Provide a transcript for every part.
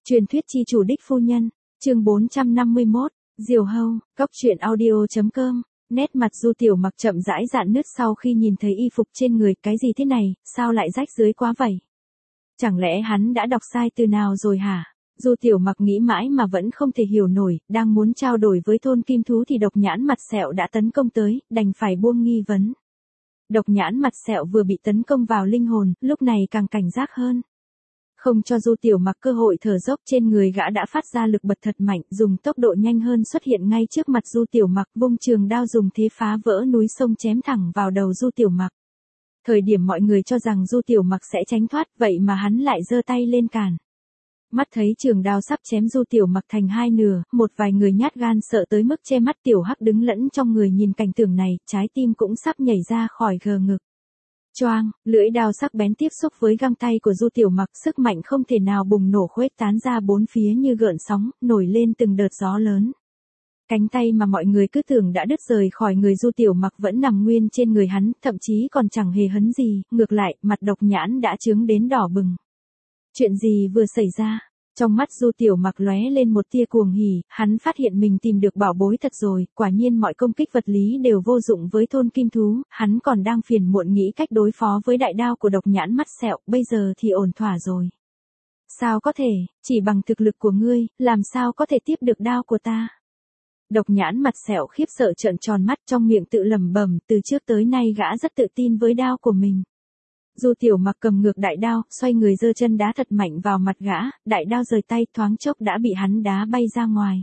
Truyền thuyết chi chủ đích phu nhân, chương 451, Diều Hâu, Cốc truyện audio.com. Nét mặt Du Tiểu Mặc chậm rãi rạn nứt sau khi nhìn thấy y phục trên người, cái gì thế này, sao lại rách dưới quá vậy? Chẳng lẽ hắn đã đọc sai từ nào rồi hả? Du Tiểu Mặc nghĩ mãi mà vẫn không thể hiểu nổi, đang muốn trao đổi với thôn kim thú thì độc nhãn mặt sẹo đã tấn công tới, đành phải buông nghi vấn. Độc nhãn mặt sẹo vừa bị tấn công vào linh hồn, lúc này càng cảnh giác hơn. Không cho Du Tiểu Mặc cơ hội thở dốc, trên người gã đã phát ra lực bật thật mạnh, dùng tốc độ nhanh hơn xuất hiện ngay trước mặt Du Tiểu Mặc, vung trường đao dùng thế phá vỡ núi sông chém thẳng vào đầu Du Tiểu Mặc. Thời điểm mọi người cho rằng Du Tiểu Mặc sẽ tránh thoát, vậy mà hắn lại giơ tay lên cản. Mắt thấy trường đao sắp chém Du Tiểu Mặc thành hai nửa, một vài người nhát gan sợ tới mức che mắt. Tiểu Hắc đứng lẫn trong người nhìn cảnh tượng này, trái tim cũng sắp nhảy ra khỏi gờ ngực. Choang, lưỡi đao sắc bén tiếp xúc với găng tay của Du Tiểu Mặc, sức mạnh không thể nào bùng nổ khuếch tán ra bốn phía như gợn sóng, nổi lên từng đợt gió lớn. Cánh tay mà mọi người cứ tưởng đã đứt rời khỏi người Du Tiểu Mặc vẫn nằm nguyên trên người hắn, thậm chí còn chẳng hề hấn gì, ngược lại, mặt độc nhãn đã chướng đến đỏ bừng. Chuyện gì vừa xảy ra? Trong mắt Du Tiểu Mặc lóe lên một tia cuồng hỉ, hắn phát hiện mình tìm được bảo bối thật rồi, quả nhiên mọi công kích vật lý đều vô dụng với thôn kim thú, hắn còn đang phiền muộn nghĩ cách đối phó với đại đao của độc nhãn mắt sẹo, bây giờ thì ổn thỏa rồi. Sao có thể, chỉ bằng thực lực của ngươi, làm sao có thể tiếp được đao của ta? Độc nhãn mặt sẹo khiếp sợ trợn tròn mắt, trong miệng tự lẩm bẩm, từ trước tới nay gã rất tự tin với đao của mình. Du Tiểu Mặc cầm ngược đại đao, xoay người giơ chân đá thật mạnh vào mặt gã, đại đao rời tay, thoáng chốc đã bị hắn đá bay ra ngoài.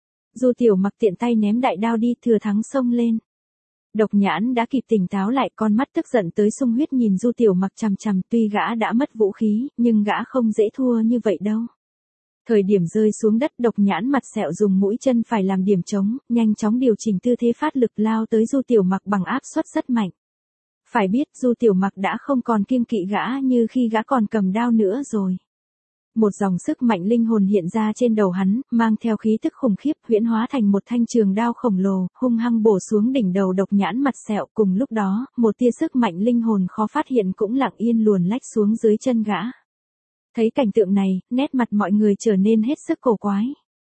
Du Tiểu Mặc tiện tay ném đại đao đi, thừa thắng xông lên. Độc nhãn đã kịp tỉnh táo lại, con mắt tức giận tới sung huyết nhìn Du Tiểu Mặc chằm chằm, tuy gã đã mất vũ khí, nhưng gã không dễ thua như vậy đâu. Thời điểm rơi xuống đất, độc nhãn mặt sẹo dùng mũi chân phải làm điểm trống, nhanh chóng điều chỉnh tư thế phát lực lao tới Du Tiểu Mặc bằng áp suất rất mạnh. Phải biết Du Tiểu Mặc đã không còn kiêng kỵ gã như khi gã còn cầm đao nữa rồi. Một dòng sức mạnh linh hồn hiện ra trên đầu hắn, mang theo khí tức khủng khiếp, huyễn hóa thành một thanh trường đao khổng lồ, hung hăng bổ xuống đỉnh đầu độc nhãn mặt sẹo. Cùng lúc đó, một tia sức mạnh linh hồn khó phát hiện cũng lặng yên luồn lách xuống dưới chân gã. Thấy cảnh tượng này, nét mặt mọi người trở nên hết sức cổ quái.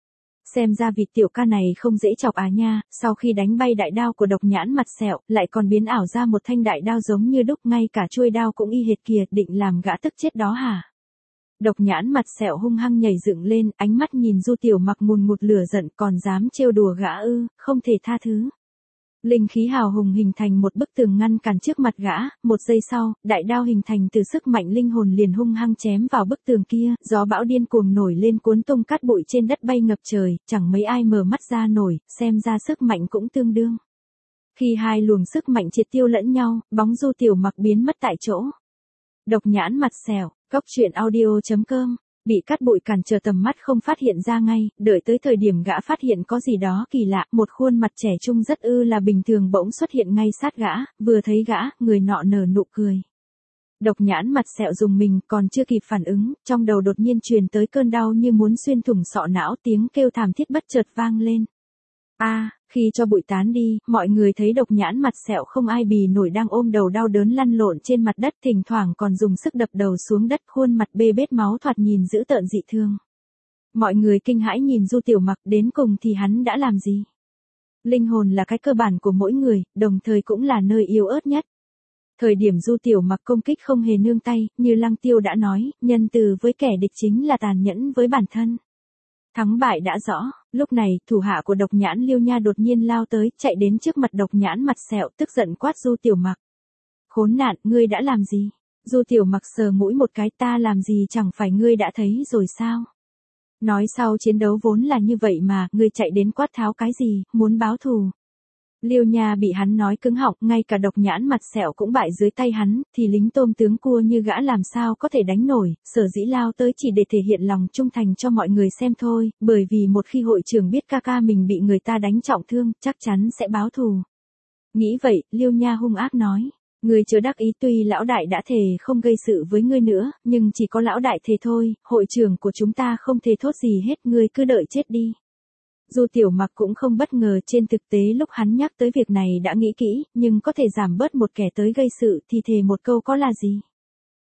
Xem ra vị tiểu ca này không dễ chọc à nha, sau khi đánh bay đại đao của độc nhãn mặt sẹo, lại còn biến ảo ra một thanh đại đao giống như đúc, ngay cả chuôi đao cũng y hệt kìa, định làm gã tức chết đó hả? Độc nhãn mặt sẹo hung hăng nhảy dựng lên, ánh mắt nhìn Du Tiểu Mặc ngùn ngụt lửa giận, còn dám trêu đùa gã ư, không thể tha thứ. Linh khí hào hùng hình thành một bức tường ngăn cản trước mặt gã, một giây sau, đại đao hình thành từ sức mạnh linh hồn liền hung hăng chém vào bức tường kia, gió bão điên cuồng nổi lên cuốn tung cát bụi trên đất bay ngập trời, chẳng mấy ai mở mắt ra nổi, xem ra sức mạnh cũng tương đương. Khi hai luồng sức mạnh triệt tiêu lẫn nhau, bóng Du Tiểu Mặc biến mất tại chỗ. Độc nhãn mặt sẹo, Cốc truyện audio.com. Bị cát bụi cản trở tầm mắt không phát hiện ra ngay, đợi tới thời điểm gã phát hiện có gì đó kỳ lạ, một khuôn mặt trẻ trung rất là bình thường bỗng xuất hiện ngay sát gã, vừa thấy gã, người nọ nở nụ cười. Độc nhãn mặt sẹo dùng mình, còn chưa kịp phản ứng, trong đầu đột nhiên truyền tới cơn đau như muốn xuyên thủng sọ não, tiếng kêu thảm thiết bất chợt vang lên. Khi cho bụi tán đi, mọi người thấy độc nhãn mặt sẹo không ai bì nổi đang ôm đầu đau đớn lăn lộn trên mặt đất, thỉnh thoảng còn dùng sức đập đầu xuống đất, khuôn mặt bê bết máu, thoạt nhìn dữ tợn dị thương. Mọi người kinh hãi nhìn Du Tiểu Mặc, đến cùng thì hắn đã làm gì? Linh hồn là cái cơ bản của mỗi người, đồng thời cũng là nơi yếu ớt nhất. Thời điểm Du Tiểu Mặc công kích không hề nương tay, như Lăng Tiêu đã nói, nhân từ với kẻ địch chính là tàn nhẫn với bản thân. Thắng bại đã rõ, lúc này, thủ hạ của độc nhãn Liêu Nha đột nhiên lao tới, chạy đến trước mặt độc nhãn mặt sẹo, tức giận quát Du Tiểu Mặc. Khốn nạn, ngươi đã làm gì? Du Tiểu Mặc sờ mũi một cái, ta làm gì chẳng phải ngươi đã thấy rồi sao? Nói sau chiến đấu vốn là như vậy mà, ngươi chạy đến quát tháo cái gì, muốn báo thù. Liêu Nha bị hắn nói cứng họng, ngay cả độc nhãn mặt sẹo cũng bại dưới tay hắn, thì lính tôm tướng cua như gã làm sao có thể đánh nổi, sở dĩ lao tới chỉ để thể hiện lòng trung thành cho mọi người xem thôi, bởi vì một khi hội trưởng biết ca ca mình bị người ta đánh trọng thương, chắc chắn sẽ báo thù. Nghĩ vậy, Liêu Nha hung ác nói, ngươi chớ đắc ý, tuy lão đại đã thề không gây sự với ngươi nữa, nhưng chỉ có lão đại thề thôi, hội trưởng của chúng ta không thể thốt gì hết, ngươi cứ đợi chết đi. Du Tiểu Mặc cũng không bất ngờ, trên thực tế lúc hắn nhắc tới việc này đã nghĩ kỹ, nhưng có thể giảm bớt một kẻ tới gây sự thì thề một câu có là gì.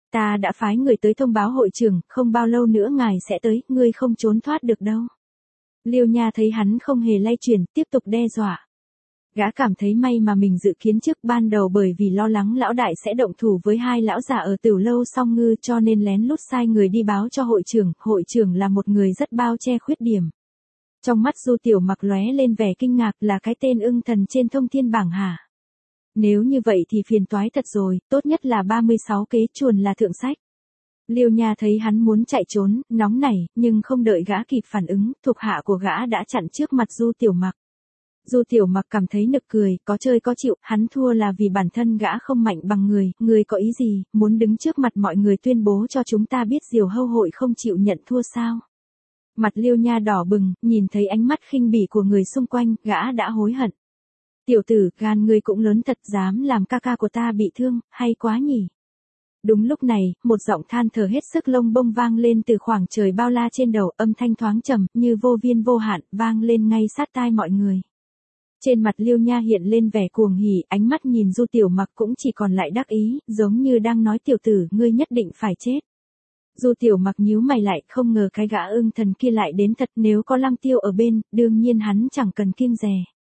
Ta đã phái người tới thông báo hội trưởng, không bao lâu nữa ngài sẽ tới, ngươi không trốn thoát được đâu. Liêu Nha thấy hắn không hề lay chuyển, tiếp tục đe dọa. Gã cảm thấy may mà mình dự kiến trước ban đầu, bởi vì lo lắng lão đại sẽ động thủ với hai lão già ở Tửu Lâu Song Ngư, cho nên lén lút sai người đi báo cho hội trưởng là một người rất bao che khuyết điểm. Trong mắt Du Tiểu Mặc lóe lên vẻ kinh ngạc, là cái tên ưng thần trên thông thiên bảng hả? Nếu như vậy thì phiền toái thật rồi, tốt nhất là 36 kế chuồn là thượng sách. Liêu Nha thấy hắn muốn chạy trốn, nóng nảy, nhưng không đợi gã kịp phản ứng, thuộc hạ của gã đã chặn trước mặt Du Tiểu Mặc. Du Tiểu Mặc cảm thấy nực cười, có chơi có chịu, hắn thua là vì bản thân gã không mạnh bằng người có ý gì, muốn đứng trước mặt mọi người tuyên bố cho chúng ta biết Diều Hâu hội không chịu nhận thua sao? Mặt Liêu Nha đỏ bừng, nhìn thấy ánh mắt khinh bỉ của người xung quanh, gã đã hối hận. Tiểu tử, gan ngươi cũng lớn thật, dám làm ca ca của ta bị thương, hay quá nhỉ? Đúng lúc này, một giọng than thở hết sức lông bông vang lên từ khoảng trời bao la trên đầu, âm thanh thoáng trầm, như vô biên vô hạn, vang lên ngay sát tai mọi người. Trên mặt Liêu Nha hiện lên vẻ cuồng hỉ, ánh mắt nhìn Du Tiểu Mặc cũng chỉ còn lại đắc ý, giống như đang nói tiểu tử, ngươi nhất định phải chết. Du Tiểu Mặc nhíu mày lại, không ngờ cái gã ưng thần kia lại đến thật, nếu có Lăng Tiêu ở bên, đương nhiên hắn chẳng cần kiêng dè.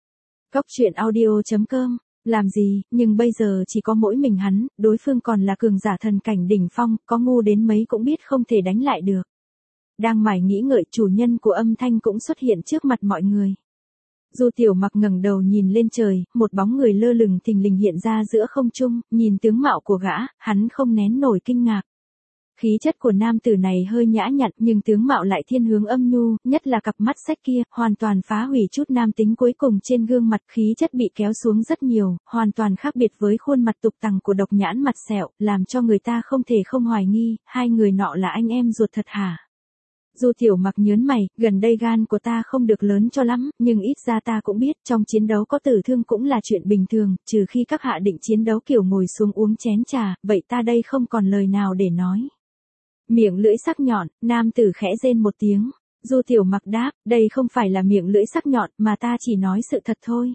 Coctruyện.audio.com, làm gì, nhưng bây giờ chỉ có mỗi mình hắn, đối phương còn là cường giả thần cảnh đỉnh phong, có ngu đến mấy cũng biết không thể đánh lại được. Đang mải nghĩ ngợi, chủ nhân của âm thanh cũng xuất hiện trước mặt mọi người. Du Tiểu Mặc ngẩng đầu nhìn lên trời, một bóng người lơ lửng thình lình hiện ra giữa không trung, nhìn tướng mạo của gã, hắn không nén nổi kinh ngạc. Khí chất của nam tử này hơi nhã nhặn, nhưng tướng mạo lại thiên hướng âm nhu, nhất là cặp mắt sách kia, hoàn toàn phá hủy chút nam tính cuối cùng trên gương mặt, khí chất bị kéo xuống rất nhiều, hoàn toàn khác biệt với khuôn mặt tục tằng của Độc Nhãn mặt sẹo, làm cho người ta không thể không hoài nghi, hai người nọ là anh em ruột thật hả? Du Tiểu Mặc nhớn mày, gần đây gan của ta không được lớn cho lắm, nhưng ít ra ta cũng biết, trong chiến đấu có tử thương cũng là chuyện bình thường, trừ khi các hạ định chiến đấu kiểu ngồi xuống uống chén trà, vậy ta đây không còn lời nào để nói. Miệng lưỡi sắc nhọn, nam tử khẽ rên một tiếng. Du Tiểu Mặc đáp, đây không phải là miệng lưỡi sắc nhọn, mà ta chỉ nói sự thật thôi.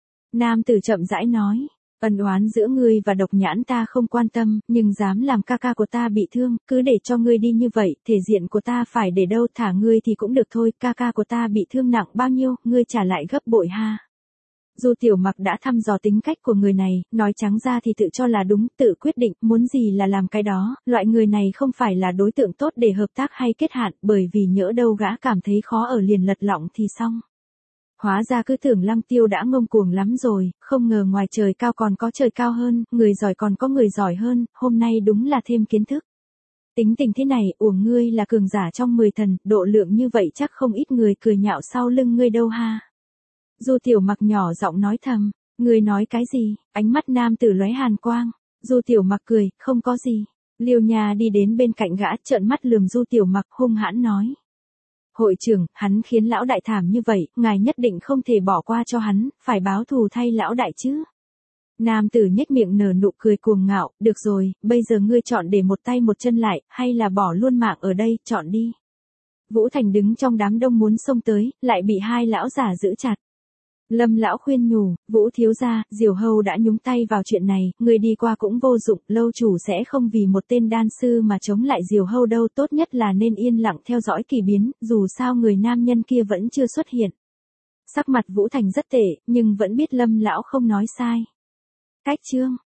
Nam tử chậm rãi nói, ân oán giữa ngươi và Độc Nhãn ta không quan tâm, nhưng dám làm ca ca của ta bị thương, cứ để cho ngươi đi như vậy, thể diện của ta phải để đâu, thả ngươi thì cũng được thôi, ca ca của ta bị thương nặng bao nhiêu, ngươi trả lại gấp bội ha. Du Tiểu Mặc đã thăm dò tính cách của người này, nói trắng ra thì tự cho là đúng, tự quyết định, muốn gì là làm cái đó, loại người này không phải là đối tượng tốt để hợp tác hay kết hạn, bởi vì nhỡ đâu gã cảm thấy khó ở liền lật lọng thì xong. Hóa ra cứ tưởng Lăng Tiêu đã ngông cuồng lắm rồi, không ngờ ngoài trời cao còn có trời cao hơn, người giỏi còn có người giỏi hơn, hôm nay đúng là thêm kiến thức. Tính tình thế này, uổng ngươi là cường giả trong 10 thần, độ lượng như vậy chắc không ít người cười nhạo sau lưng ngươi đâu ha. Du Tiểu Mặc nhỏ giọng nói thầm, ngươi nói cái gì? Ánh mắt nam tử lóe hàn quang. Du Tiểu Mặc cười, không có gì. Liêu Nha đi đến bên cạnh gã, trợn mắt lườm Du Tiểu Mặc, hung hãn nói. Hội trưởng, hắn khiến lão đại thảm như vậy, ngài nhất định không thể bỏ qua cho hắn, phải báo thù thay lão đại chứ. Nam tử nhếch miệng nở nụ cười cuồng ngạo, được rồi, bây giờ ngươi chọn để một tay một chân lại, hay là bỏ luôn mạng ở đây, chọn đi. Vũ Thành đứng trong đám đông muốn xông tới, lại bị hai lão giả giữ chặt. Lâm lão khuyên nhủ, Vũ thiếu gia, Diều Hâu đã nhúng tay vào chuyện này, người đi qua cũng vô dụng, lâu chủ sẽ không vì một tên đan sư mà chống lại Diều Hâu đâu, tốt nhất là nên yên lặng theo dõi kỳ biến, dù sao người nam nhân kia vẫn chưa xuất hiện. Sắc mặt Vũ Thành rất tệ, nhưng vẫn biết Lâm lão không nói sai. Cách chương